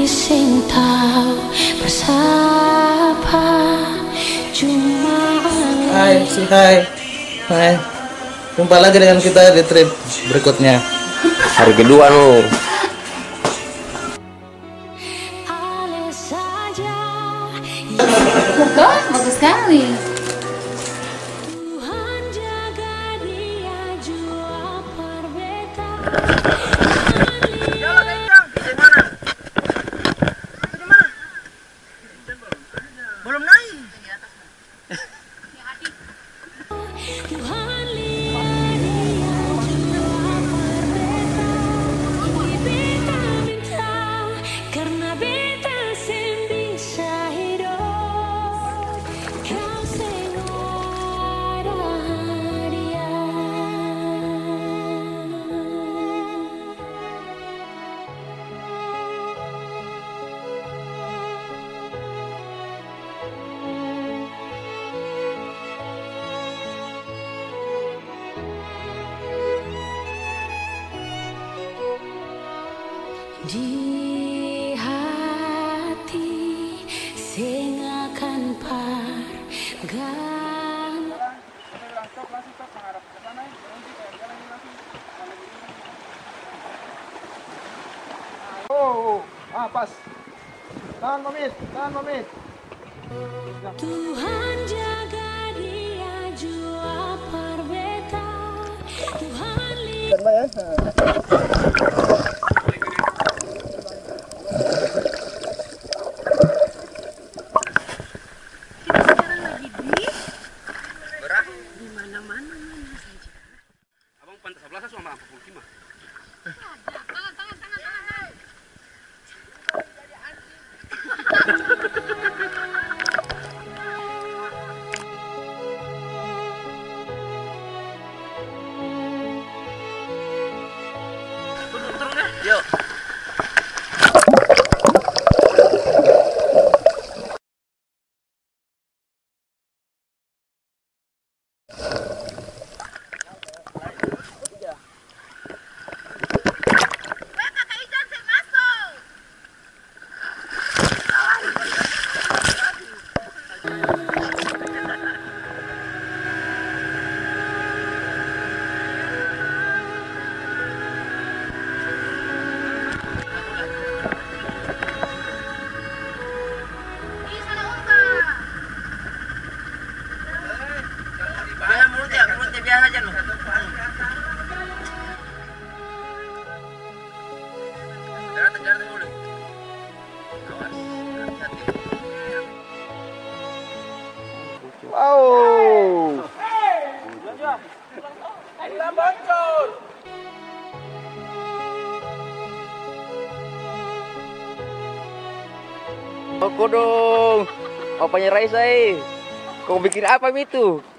sing tau bersapa cuma. Hai, hai. Jumpa lagi dengan kita di trip berikutnya. Hari kedua loh. Betul, bagus sekali. Belum naik. Di hati sing akan pargan. Pas. Tahan Mamit. Tuhan jaga dia jua perbeta. Tuhan lihat. Abang pantas 11 sama 45. Turun deh. Yuk. Mulutnya biasa aja loh. Jangan dulu. Awas, hati-hati. Wow. Kita bocor. Aku dong. Opanya Raisa. Kau bikin apa itu?